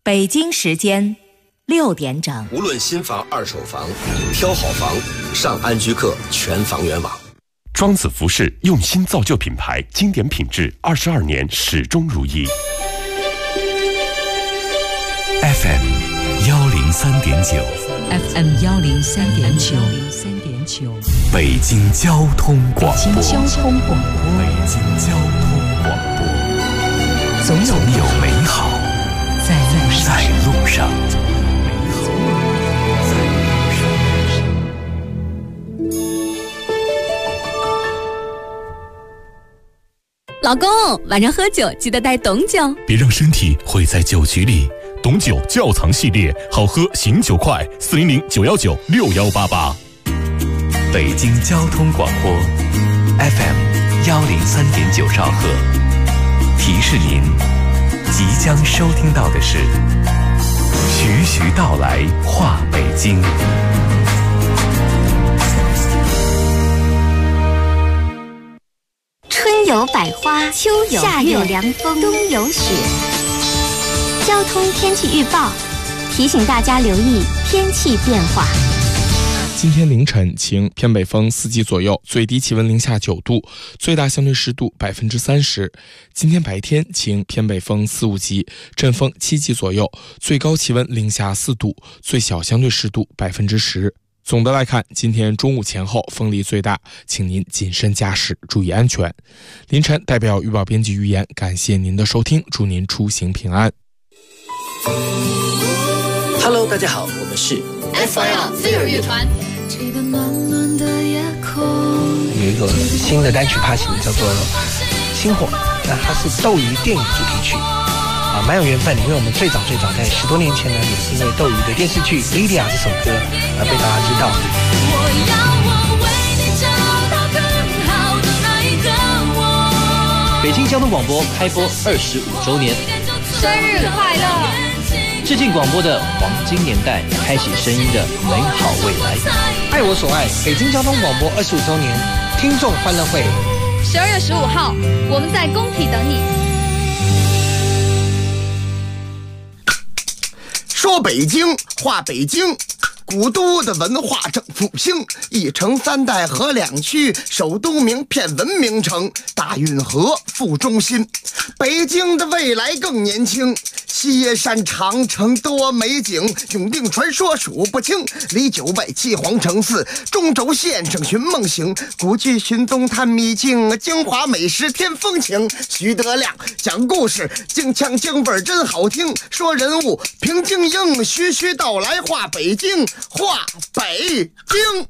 北京时间6点整。 无论新房、二手房，挑好房，上安居客全房源网。 庄子服饰用心造就品牌，经典品质，22年始终如一。 FM 103.9 FM 103.9 北京交通广播。 北京交通广播，总有美好在路上。 老公，晚上喝酒记得带董酒， 别让身体毁在酒局里。董酒窖藏系列，好喝醒酒快，400-919-6188。北京交通广播 FM 103.9兆赫，提示您即将收听到的是徐徐道来话北京。 春有百花，秋有夏有凉风，冬有雪。交通天气预报提醒大家留意天气变化。 今天凌晨晴，偏北风4级左右，最低气温零下9度，最大相对湿度30%。今天白天晴，偏北风4、5级，阵风7级左右，最高气温零下4度，最小相对湿度10%。总的来看，今天中午前后风力最大，请您谨慎驾驶，注意安全。凌晨代表预报编辑预言，感谢您的收听，祝您出行平安。 Hello， 大家好，我们是 FIR 飞儿乐团。 有一个新的单曲发行，叫做《星火》，那它是斗鱼电影主题曲啊，蛮有缘分的，因为我们最早在10多年前呢，也是因为斗鱼的电视剧《Lydia》这首歌而被大家知道。 北京交通广播开播25周年， 生日快乐！ 致敬广播的黄金年代，开启声音的美好未来。 爱我所爱，北京交通广播25周年听众欢乐会 ，12月15号，我们在工体等你。 说北京，话北京，古都的文化正复兴，一城3代合2区，首都名片文明城，大运河副中心。北京的未来更年轻，西耶山长城多美景，永定传说数不清，离900七皇城寺，中轴线上寻梦行，古剧寻踪探秘境，京华美食添风情。徐德亮讲故事，京腔京味真好听，说人物平静应，徐徐道来话北京，话北京。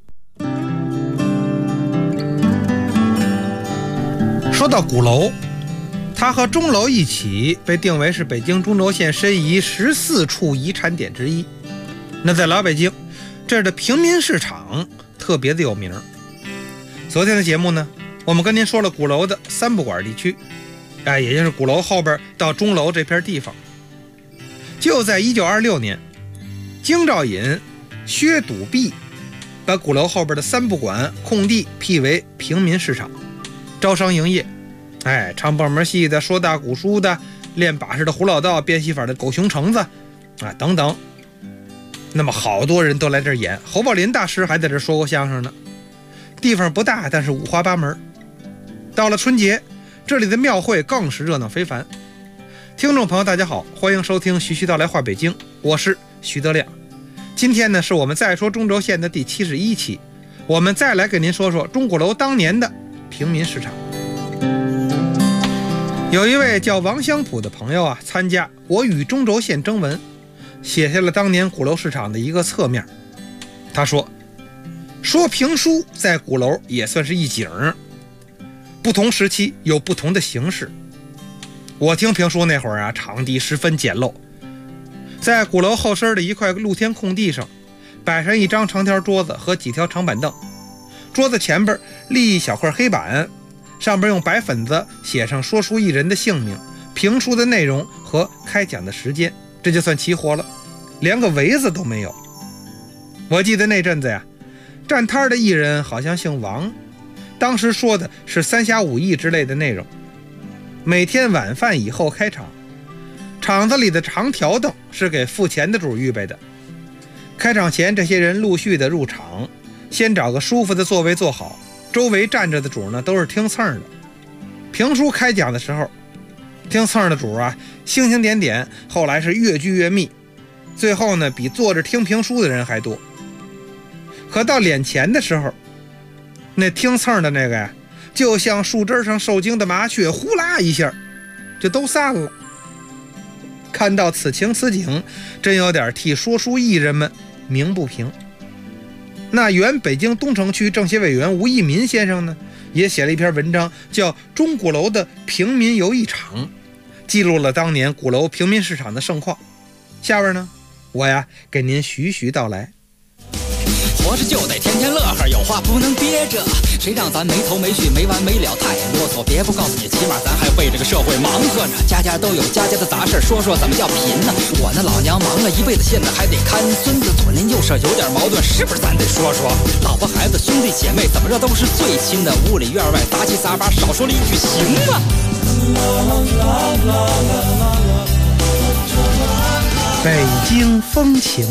说到鼓楼，它和钟楼一起被定为是北京中轴线申遗14处遗产点之一。那在老北京，这儿的平民市场特别的有名。昨天的节目呢，我们跟您说了鼓楼的三不管地区，也就是鼓楼后边到钟楼这片地方。就在1926年，京兆尹薛笃弼把鼓楼后边的三不管空地辟为平民市场，招商营业，唱棒门戏的，说大鼓书的，练把式的胡老道，变戏法的狗熊橙子等等。那么好多人都来这儿演，侯宝林大师还在这儿说过相声呢。地方不大，但是五花八门。到了春节，这里的庙会更是热闹非凡。听众朋友大家好，欢迎收听徐徐道来话北京，我是徐德亮。今天呢，是我们再说中轴线的第71期，我们再来给您说说钟鼓楼当年的平民市场。有一位叫王香普的朋友参加国语中轴线征文，写下了当年鼓楼市场的一个侧面。他说评书在鼓楼也算是一景，不同时期有不同的形式。我听评书那会儿场地十分简陋，在鼓楼后身的一块露天空地上摆上一张长条桌子和几条长板凳，桌子前边立一小块黑板，上边用白粉子写上说书艺人的姓名、评书的内容和开讲的时间，这就算齐活了，连个围子都没有。我记得那阵子站摊的艺人好像姓王，当时说的是三侠五义之类的内容。每天晚饭以后开场， 场子里的长条凳是给付钱的主预备的。开场前，这些人陆续的入场，先找个舒服的座位坐好，周围站着的主呢都是听蹭的。评书开讲的时候，听蹭的主啊星星点点，后来是越聚越密，最后呢比坐着听评书的人还多。可到脸前的时候，那听蹭的那个呀，就像树枝上受惊的麻雀，呼啦一下就都散了。看到此情此景，真有点替说书艺人们鸣不平。那原北京东城区政协委员吴益民先生呢，也写了一篇文章，叫《钟鼓楼的平民游艺场》，记录了当年鼓楼平民市场的盛况。下边呢，我呀给您徐徐道来。 活着就得天天乐呵，有话不能憋着，谁让咱没头没绪没完没了太啰嗦。别不告诉你，起码咱还为这个社会忙活呢。家家都有家家的杂事，说说怎么叫贫呢？我那老娘忙了一辈子，现在还得看孙子，左邻右舍有点矛盾，是不是咱得说说？老婆孩子兄弟姐妹怎么着都是最亲的，屋里院外杂七杂八，少说了一句行吗？ 北京风情。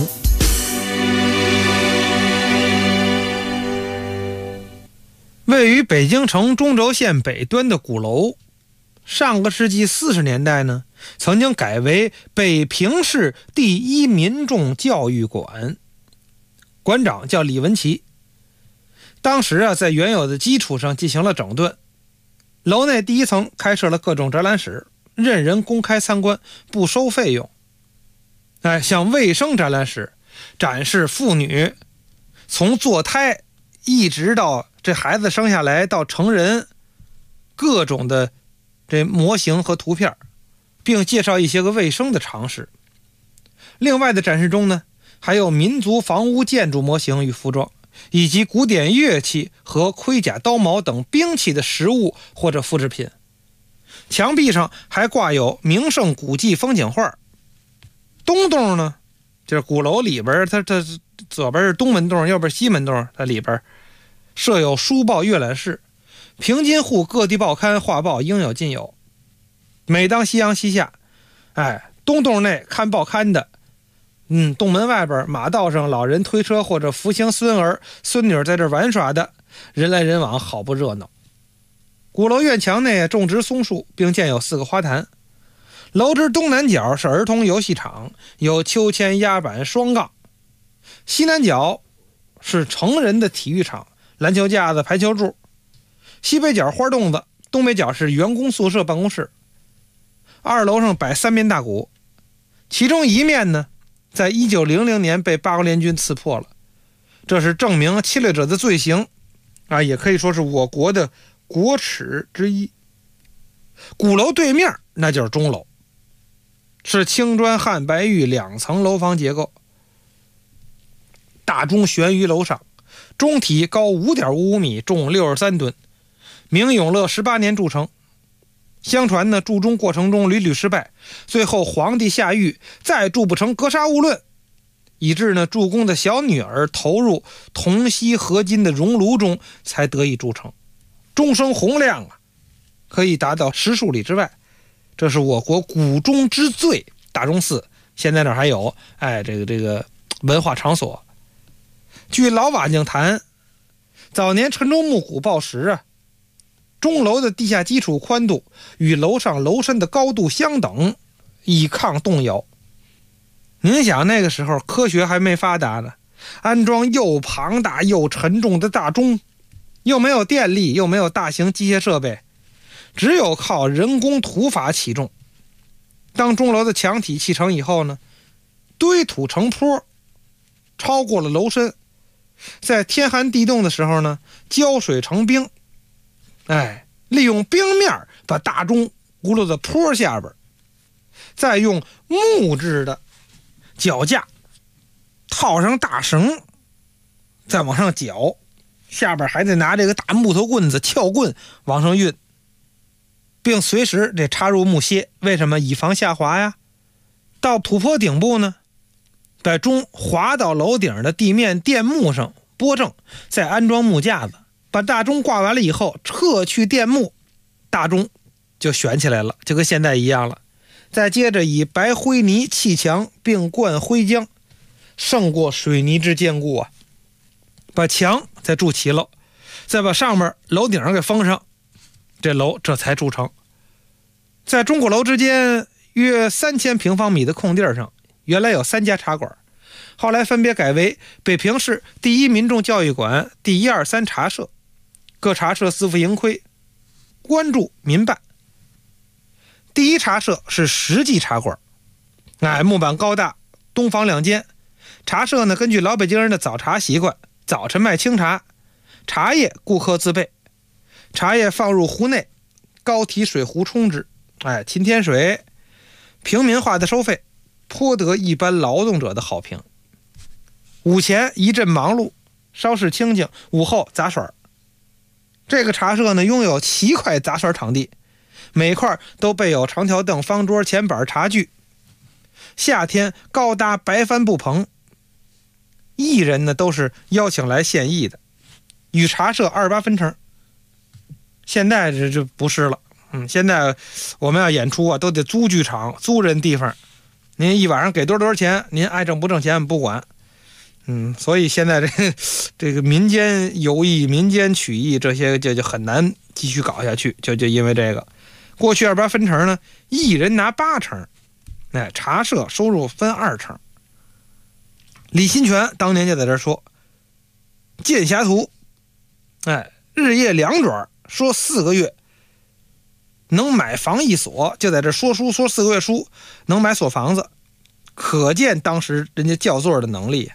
位于北京城中轴线北端的鼓楼，上个世纪40年代呢，曾经改为北平市第一民众教育馆，馆长叫李文奇。当时啊，在原有的基础上进行了整顿，楼内第一层开设了各种展览室，任人公开参观，不收费用。像卫生展览室，展示妇女从坐胎一直到这孩子生下来到成人各种的这模型和图片，并介绍一些个卫生的常识。另外的展示中呢，还有民族房屋建筑模型与服装，以及古典乐器和盔甲刀矛等兵器的实物或者复制品。墙壁上还挂有名胜古迹风景画。东洞呢，就是鼓楼里边，它左边是东门洞，右边西门洞，它里边设有书报阅览室，平津沪各地报刊画报应有尽有。每当夕阳西下，东洞内看报刊的，东门外边马道上老人推车或者扶行孙儿孙女在这玩耍的，人来人往，好不热闹。鼓楼院墙内种植松树，并建有4个花坛。楼之东南角是儿童游戏场，有秋千、压板、双杠；西南角是成人的体育场，篮球架子、排球柱；西北角花洞子，东北角是员工宿舍、办公室。2楼上摆3面大鼓，其中一面呢，在1900年被八国联军刺破了，这是证明侵略者的罪行也可以说是我国的国耻之一。鼓楼对面那就是钟楼，是青砖汉白玉2层楼房结构，大钟悬于楼上，钟体高 5.55 米，重63吨，明永乐18年铸成。相传呢，铸钟过程中屡屡失败，最后皇帝下狱，再铸不成格杀勿论，以致呢铸工的小女儿投入铜锡合金的熔炉中，才得以铸成。钟声洪亮可以达到10数里之外。这是我国古钟之最，大钟寺现在那还有这个文化场所。据老瓦匠谈，早年陈州木鼓报时钟楼的地下基础宽度与楼上楼身的高度相等，以抗动摇。您想那个时候科学还没发达呢，安装又庞大又沉重的大钟，又没有电力，又没有大型机械设备，只有靠人工土法起重。当钟楼的墙体砌成以后呢，堆土成坡，超过了楼身，在天寒地冻的时候呢，浇水成冰，利用冰面把大钟轱辘到坡下边，再用木质的脚架套上大绳，再往上绞，下边还得拿这个大木头棍子撬棍往上运，并随时得插入木楔，为什么？以防下滑呀。到土坡顶部呢，把钟滑到楼顶的地面垫木上拨正，再安装木架子，把大钟挂完了以后撤去垫木，大钟就悬起来了，就跟现在一样了。 再接着以白灰泥砌墙，并灌灰浆，胜过水泥之坚固啊。把墙再筑齐了，再把上面楼顶上给封上，这楼这才筑成。在钟鼓楼之间约3000平方米的空地上，原来有3家茶馆，后来分别改为北平市第一民众教育馆、第1、2、3茶社，各茶社自负盈亏，关注民办。第一茶社是实际茶馆，木板高大，东房2间。茶社呢，根据老北京人的早茶习惯，早晨卖清茶，茶叶顾客自备，茶叶放入壶内，高提水壶冲之。勤添水，平民化的收费，颇得一般劳动者的好评。午前一阵忙碌，稍事清静，午后杂耍。这个茶社呢，拥有7块杂耍场地，每块都备有长条凳、方桌、前板、茶具。夏天高搭白帆布棚，艺人呢都是邀请来献艺的，与茶社28分成。现在这不是了，现在我们要演出啊，都得租剧场、租人地方，您一晚上给多少钱，您爱挣不挣钱不管。所以现在这个民间游艺、民间曲艺这些就很难继续搞下去，就因为这个。过去28分成呢，艺人拿8成，茶社收入分2成。李新泉当年就在这说，剑侠图，日夜2转，说4个月能买房1所，就在这说书说4个月书能买所房子，可见当时人家教座的能力。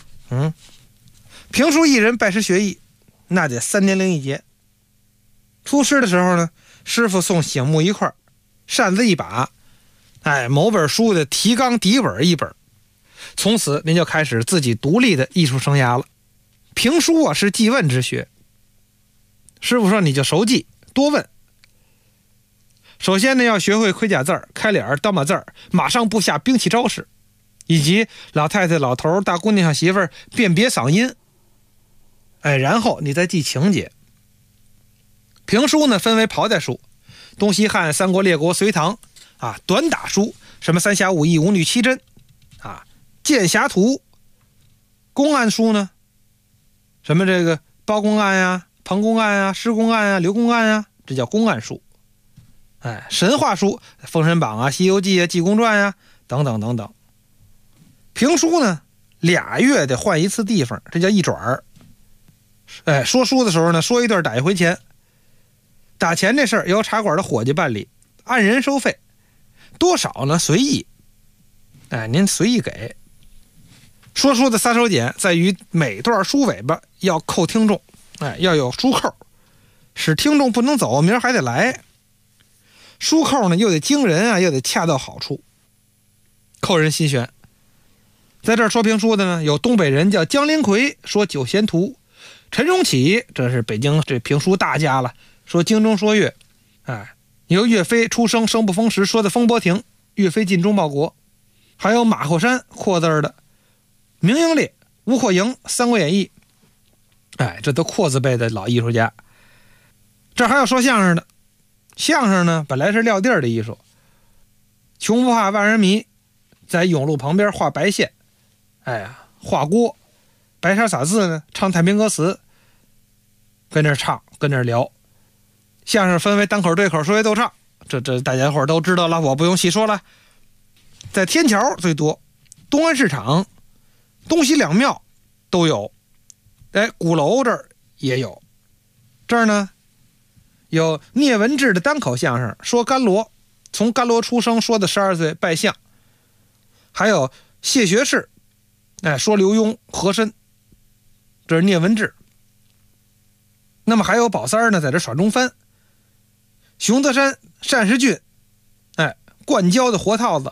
评书艺人拜师学艺，那得3年01节。出师的时候呢，师傅送醒目1块，扇子1把，某本书的提纲底本1本，从此您就开始自己独立的艺术生涯了。评书啊是记问之学，师傅说你就熟记多问。首先呢，要学会盔甲字儿、开脸、刀马字儿、马上部下兵器招式，以及老太太、老头、大姑娘、媳妇儿辨别嗓音。然后你再记情节。评书呢分为袍带书，东西汉、三国、列国、隋唐短打书，什么三侠五义、五女七珍剑侠图。公案书呢，什么这个包公案呀、彭公案呀、施公案呀、刘公案呀，这叫公案书。神话书，封神榜啊、西游记啊、济公传呀等等等等。评书呢2月得换1次地方，这叫一转儿。说书的时候呢，说一段打1回钱。打钱这事儿由茶馆的伙计办理，按人收费，多少呢随意，您随意给。说书的撒手锏在于每段书尾巴要扣听众，要有书扣，使听众不能走，明儿还得来。书扣呢又得惊人啊，又得恰到好处，扣人心弦。在这儿说评书的呢，有东北人叫江林奎，说九贤图；陈荣启，这是北京这评书大家了，说京中说岳。由岳飞出生生不逢时说的风波亭，岳飞尽忠报国。还有马后山扩字的明英烈、吴阔营、三国演义，这都扩字辈的老艺术家。这还有说相声的，相声呢本来是撂地儿的艺术，穷不怕万人迷，在甬路旁边画白线，画锅，白沙撒字呢，唱太平歌词，跟这唱，跟这聊。相声分为单口、对口、说学逗唱，这大家伙都知道了，我不用细说了。在天桥最多，东安市场、东西两庙都有，鼓楼这儿也有。这儿呢有聂文志的单口相声，说甘罗，从甘罗出生说的12岁拜相。还有谢学士，说刘墉和珅，这是聂文志。那么还有宝三儿呢，在这耍中翻。熊德山、单时俊，灌胶的活套子，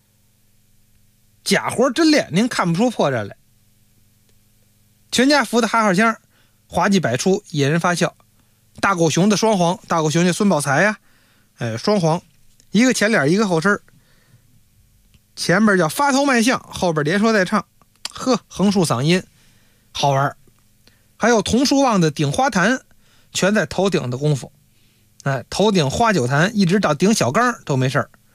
假活真练，您看不出破绽来。全家福的哈哈腔，滑稽百出，引人发笑。大狗熊的双簧，大狗熊叫孙宝才呀，双簧，一个前脸一个后身，前面叫发头卖相，后边连说带唱，横竖嗓音，好玩。还有童书旺的顶花坛，全在头顶的功夫，头顶花酒坛一直到顶小缸都没事儿。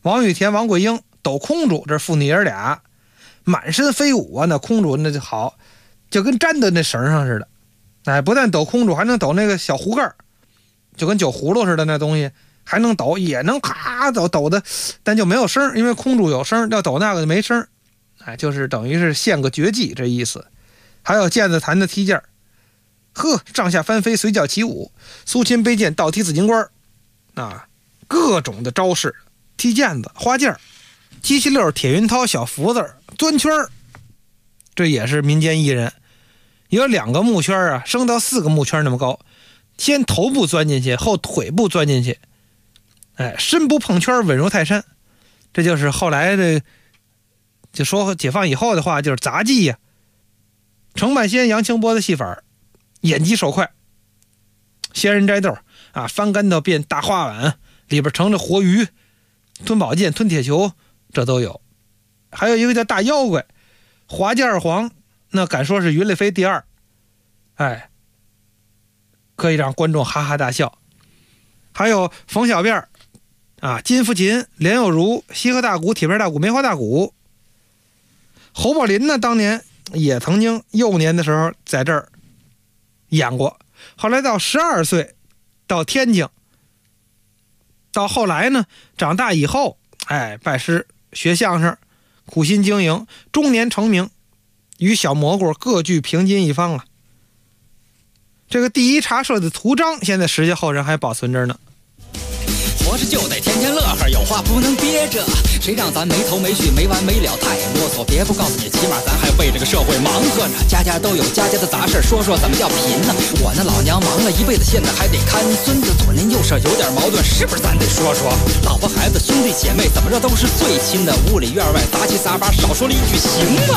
王雨田、王桂英抖空竹，这父女爷俩满身飞舞啊，那空竹那就好，就跟粘在那绳上似的。哎，不但抖空竹，还能抖那个小壶盖，就跟酒葫芦似的那东西，还能抖，也能咔抖的，但就没有声，因为空竹有声，要抖那个就没声。哎，就是等于是献个绝技这意思。还有毽子弹的踢毽，上下翻飞，随叫起舞，苏秦背剑，倒踢紫金冠啊，各种的招式，踢毽子、花毽、鸡西溜、铁云涛、小福子、钻圈，这也是民间艺人。有2个木圈啊，升到4个木圈那么高，先头部钻进去，后腿部钻进去，哎，身不碰圈，稳如泰山。这就是后来的，就说解放以后的话，就是杂技呀。程半仙、杨清波的戏法，眼疾手快，仙人摘豆啊，翻跟头变大花碗，里边盛着活鱼，吞宝剑、吞铁球，这都有。还有一个叫大妖怪，华剑二黄，那敢说是云里飞第2，哎，可以让观众哈哈大笑。还有冯小辫啊，金福琴、连友如、西河大鼓、铁片大鼓、梅花大鼓。侯宝林呢，当年也曾经幼年的时候在这儿演过，后来到12岁到天津，到后来呢长大以后，哎，拜师学相声，苦心经营，中年成名，与小蘑菇各具平津一方啊。这个第一茶社的图章，现在时间后人还保存着呢。 活着就得天天乐呵，有话不能憋着，谁让咱没头没绪没完没了太啰嗦，别不告诉你，起码咱还为这个社会忙活呢。家家都有家家的杂事，说说怎么叫贫呢？我那老娘忙了一辈子，现在还得看孙子，左邻右舍有点矛盾，是不是咱得说说？老婆孩子兄弟姐妹怎么着都是最亲的，屋里院外杂七杂八，少说了一句行吗？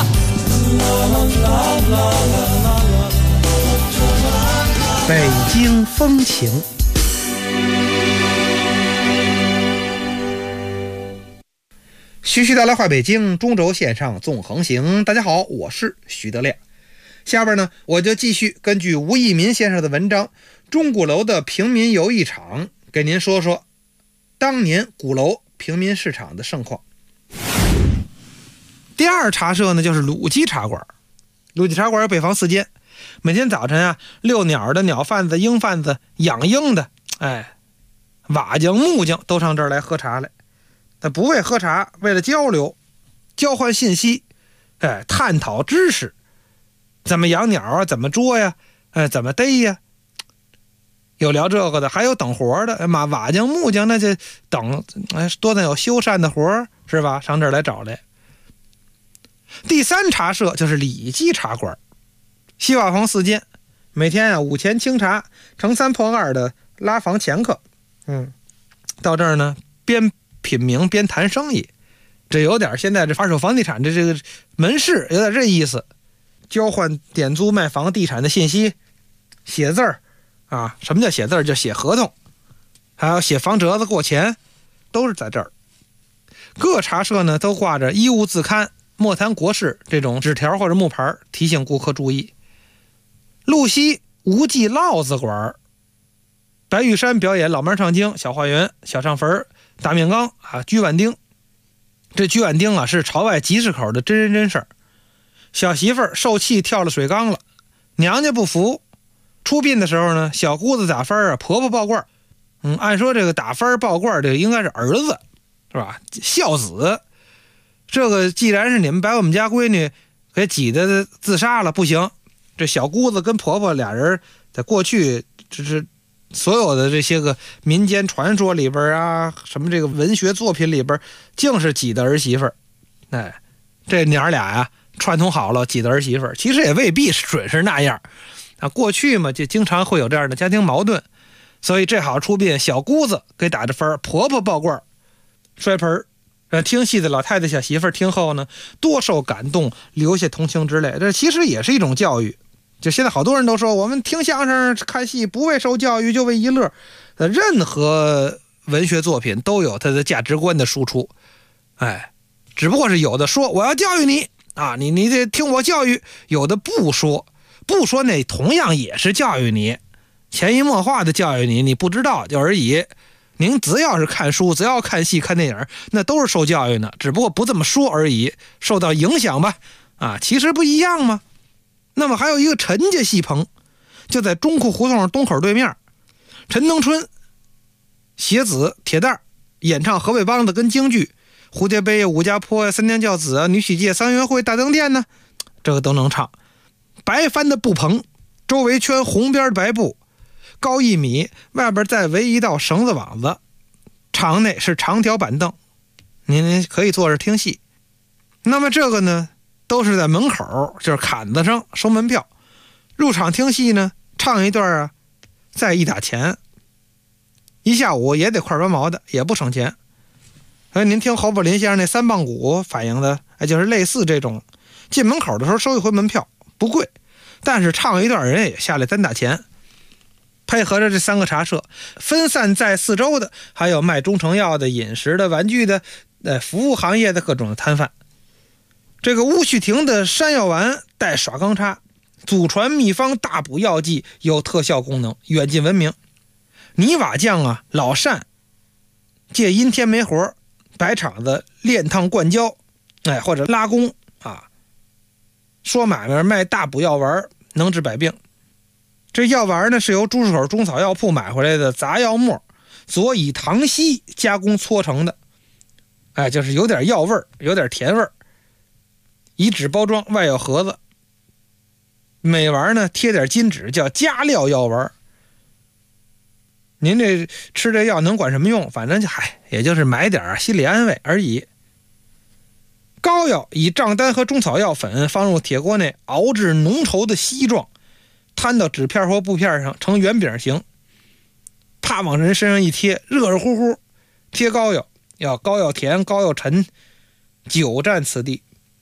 北京风情。徐徐道来话北京，中轴线上纵横行。大家好，我是徐德亮。下边呢，我就继续根据吴益民先生的文章《钟鼓楼的平民游艺场》，给您说说当年鼓楼平民市场的盛况。第2茶社呢，就是鲁鸡茶馆。鲁鸡茶馆有北房4间，每天早晨啊，遛鸟的鸟贩子、鹰贩子、养鹰的，哎，瓦匠、木匠都上这儿来喝茶来。但不为喝茶，为了交流、交换信息，哎，探讨知识，怎么养鸟啊，怎么捉呀，哎，怎么逮呀，有聊这个的，还有等活的，瓦匠、木匠那就等，哎，多的有修缮的活是吧？上这儿来找来。第3茶社就是李记茶馆，西瓦房4间，每天啊5钱清茶，乘3破2的拉房前客，到这儿呢边品茗边谈生意，这有点现在这二手房地产这个门市有点这意思，交换点租卖房地产的信息，写字儿啊，什么叫写字儿？就写合同，还有写房折子过钱，都是在这儿。各茶社呢都挂着衣物自刊、莫谈国事这种纸条或者木牌，提醒顾客注意。路西无忌烙子馆，白玉山表演老妹唱经、小花园、小上坟、大面缸啊，居碗丁。这居碗丁啊是朝外集市口的真人真事儿。小媳妇儿受气跳了水缸了，娘家不服，出殡的时候呢，小姑子打分啊，婆婆报罐。按说这个打分报罐这个应该是儿子，是吧？孝子。这个既然是你们把我们家闺女给挤得自杀了，不行。这小姑子跟婆婆俩人在过去就是所有的这些个民间传说里边啊，什么这个文学作品里边，竟是挤的儿媳妇儿。哎，这娘俩呀串通好了挤的儿媳妇儿，其实也未必是准是那样啊。过去嘛就经常会有这样的家庭矛盾，所以这好出殡，小姑子给打着分，婆婆抱罐摔盆儿。听戏的老太太小媳妇儿听后呢，多受感动，流下同情之泪。这其实也是一种教育。就现在好多人都说，我们听相声看戏不为受教育，就为一乐。任何文学作品都有它的价值观的输出，哎，只不过是有的说我要教育你啊，你得听我教育，有的不说那同样也是教育你，潜移默化的教育你，你不知道就而已。 您只要是看书，只要看戏看电影，那都是受教育呢，只不过不这么说而已，受到影响吧。其实不一样吗？那么还有一个陈家戏棚，就在中库胡同东口对面。陈登春写子铁蛋演唱河北梆子跟京剧，蝴蝶杯、武家坡、三娘教子、女婿界、三元会、大灯殿呢，这个都能唱。白帆的布棚，周围圈红边的白布，高1米，外边再围一道绳子网子，场内是长条板凳，您可以坐着听戏。那么这个呢，都是在门口，就是坎子上收门票。入场听戏呢，唱一段再一打钱，一下午也得块8毛的，也不省钱。您听侯宝林先生那3棒鼓反映的，就是类似这种，进门口的时候收一回门票，不贵，但是唱一段人也下来单打钱。配合着这3个茶社，分散在4周的还有卖中成药的、饮食的、玩具的、服务行业的各种的摊贩。这个乌须亭的山药丸带耍钢叉，祖传秘方大补药剂，有特效功能，远近闻名。泥瓦匠老单借阴天没活，摆场子炼烫灌胶，或者拉工说买卖卖大补药丸，能治百病。这药丸呢，是由朱市口中草药铺买回来的杂药末，佐以糖稀加工搓成的，就是有点药味儿，有点甜味儿。以纸包装，外有盒子，每丸呢贴点金纸，叫加料药丸。您这吃这药能管什么用？反正也就是买点心理安慰而已。膏药以账单和中草药粉放入铁锅内，熬至浓稠的稀状，摊到纸片或布片上，呈圆饼形，啪往人身上一贴，热热乎乎。贴膏药要膏药甜，膏药沉，久占此地。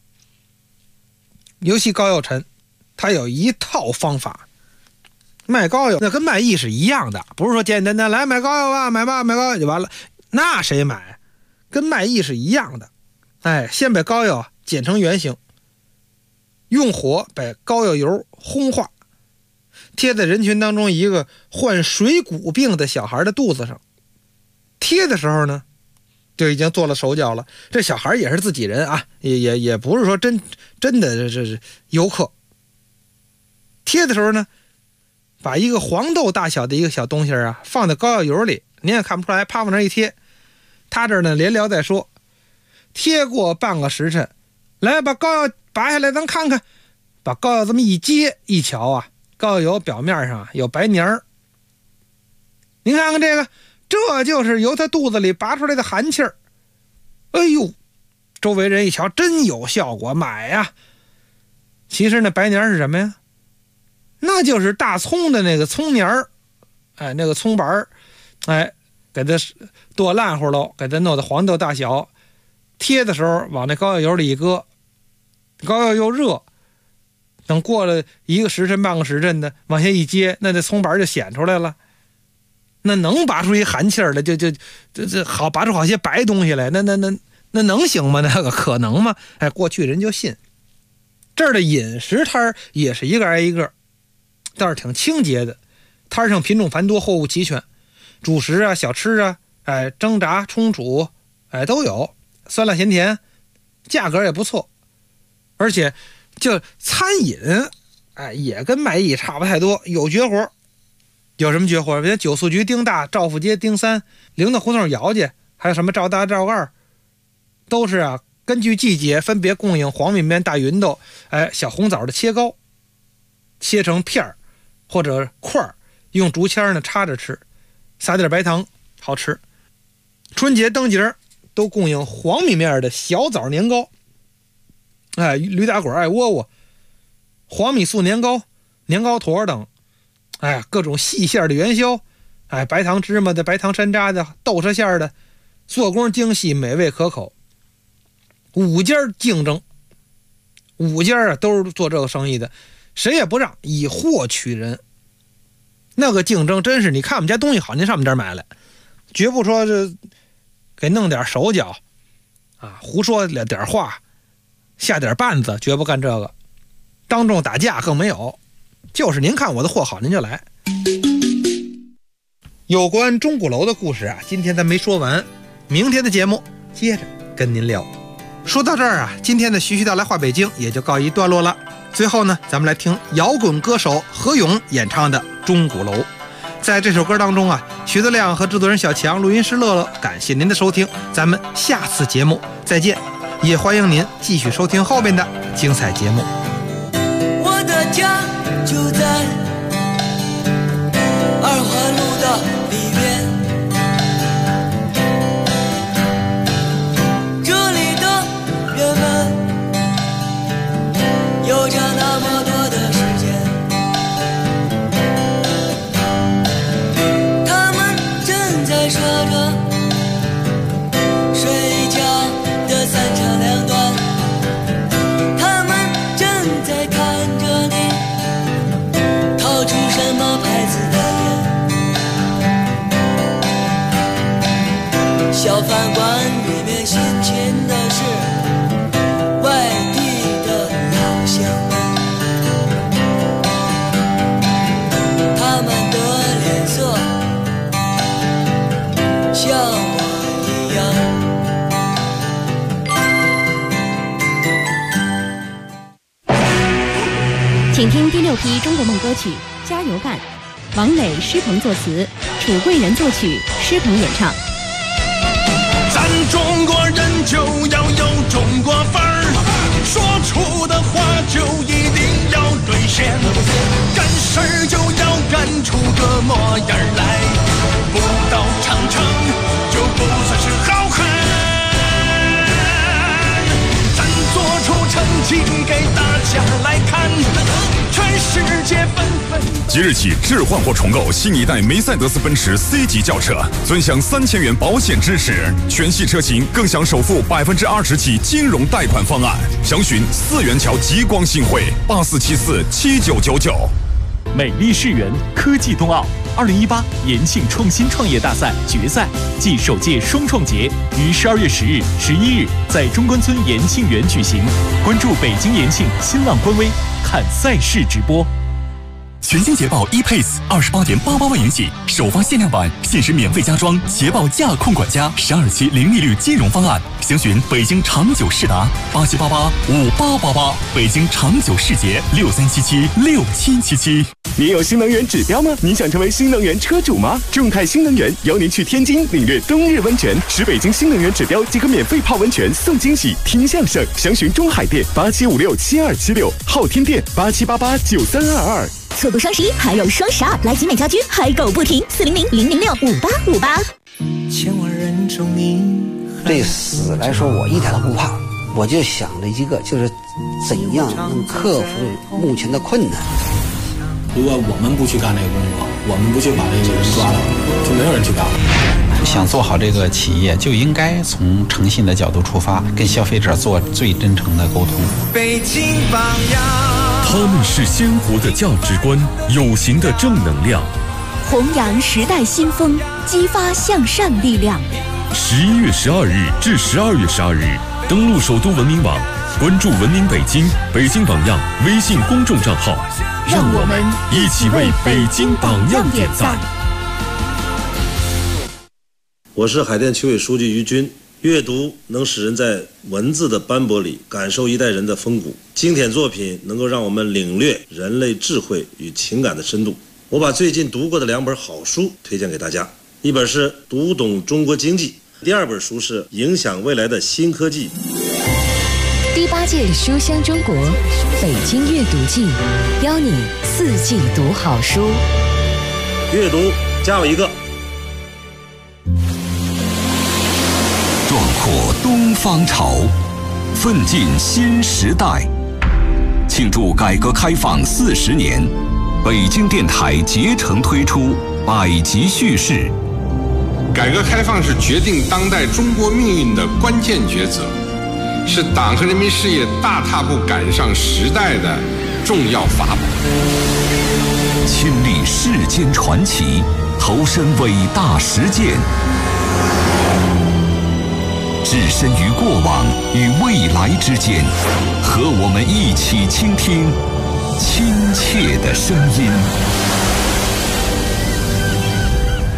尤其膏药沉，它有一套方法。卖膏药那跟卖艺是一样的，不是说简简单单来买膏药吧，买膏药就完了，那谁买？跟卖艺是一样的。先把膏药剪成圆形，用火把膏药油烘化，贴在人群当中一个患水谷病的小孩的肚子上。贴的时候呢，就已经做了手脚了。这小孩也是自己人也不是说真的这是游客。贴的时候呢，把一个黄豆大小的一个小东西放在膏药油里，您也看不出来，啪往那一贴。他这呢连聊再说，贴过半个时辰，来把膏药拔下来咱看看。把膏药这么一接一瞧膏药油表面上有白黏儿。您看看这个，这就是由他肚子里拔出来的寒气儿。哎呦，周围人一瞧，真有效果，买呀。其实那白黏是什么呀？那就是大葱的那个葱黏儿，那个葱白给它剁烂乎喽，给它弄到黄豆大小。贴的时候往那膏药油里一搁，膏药又热，等过了1个时辰半个时辰的往下一接，那葱白就显出来了。那能拔出一寒气儿来，就好拔出好些白东西来，那能行吗？那个可能吗？过去人就信。这儿的饮食摊也是一个挨一个，倒是挺清洁的。摊上品种繁多，货物齐全，主食小吃蒸炸冲煮都有，酸辣咸甜，价格也不错。而且就餐饮也跟卖艺差不太多，有绝活。有什么绝活？比如酒宿局丁大、赵府街丁三、领导胡同姚家，还有什么赵大、赵二，都是根据季节分别供应黄米面、大芸豆、小红枣的切糕，切成片儿或者块儿，用竹签呢插着吃，撒点白糖，好吃。春节灯节都供应黄米面的小枣年糕，驴打滚、窝窝、黄米素年糕、年糕坨等。各种细馅的元宵，白糖芝麻的、白糖山楂的、豆沙馅的，做工精细，美味可口。5家竞争，5家都是做这个生意的，谁也不让，以货取人。那个竞争真是，你看我们家东西好，您上我们这儿买来，绝不说这给弄点手脚胡说点话，下点绊子，绝不干这个。当众打架更没有。就是您看我的货好，您就来。 有关钟鼓楼的故事啊，今天咱没说完，明天的节目接着跟您聊。说到这儿啊，今天的徐徐道来话北京也就告一段落了。最后呢，咱们来听摇滚歌手何勇演唱的《钟鼓楼》。在这首歌当中啊，徐德亮和制作人小强、录音师乐乐，感谢您的收听，咱们下次节目再见，也欢迎您继续收听后面的精彩节目。 我的家就在二环路的里面，这里的人们有着那么多的时间，他们正在说着睡觉的三长两短，他们正在看着你掏出什么牌子的烟。小饭馆里面辛勤的是外地的老乡们，他们的脸色像我一样。 请听第6批中国梦歌曲《加油干》，王磊、施鹏作词，楚贵人作曲，施鹏演唱。 咱中国人就要有中国范儿，说出的话就一定要兑现，干事儿就要干出个模样来，不到长城就不算是好汉。咱做出成绩给大家来看，全世界纷纷。 即日起置换或重购新一代梅赛德斯奔驰 C 级轿车，尊享3000元保险支持，全系车型更享首付20%起金融贷款方案。详询4元桥极光新汇84747999。 美丽世园科技冬奥2018延庆创新创业大赛决赛暨首届双创节于12月10日、11日在中关村延庆园举行。关注北京延庆新浪官微，看赛事直播。 全新捷豹 ePace28.88万元起，首发限量版，限时免费加装捷豹驾控管家，12期零利率金融方案。详询北京长久世达87885888，北京长久世捷63776777。 您有新能源指标吗？您想成为新能源车主吗？众泰新能源邀您去天津领略冬日温泉，使北京新能源指标即可免费泡温泉送惊喜，听相声。详询中海店87567276，昊天店87889322。 错过双11还有双12，来集美家居嗨购不停，400-006-5858。 千万人中你。对死来说，我一点都不怕，我就想着一个，就是怎样能克服目前的困难。 如果我们不去干这个工作，我们不去把这个人抓到，就没有人去干了。 想做好这个企业，就应该从诚信的角度出发，跟消费者做最真诚的沟通。 北京榜样， 他们是鲜活的价值观，有形的正能量， 弘扬时代新风，激发向善力量。 11月12日至12月12日，登录首都文明网，关注文明北京、北京榜样微信公众账号，让我们一起为北京榜样点赞。 我是海淀区委书记于军。阅读能使人在文字的斑驳里感受一代人的风骨，经典作品能够让我们领略人类智慧与情感的深度。我把最近读过的2本好书推荐给大家，一本是《读懂中国经济》，第2本书是《影响未来的新科技》。 第8届书香中国北京阅读季，邀你4季读好书。 阅读加我一个。 壮阔东方潮，奋进新时代。庆祝改革开放40年，北京电台竭诚推出百集叙事。 改革开放是决定当代中国命运的关键抉择，是党和人民事业大踏步赶上时代的重要法宝。 亲历世间传奇，投身伟大实践，置身于过往与未来之间，和我们一起倾听亲切的声音。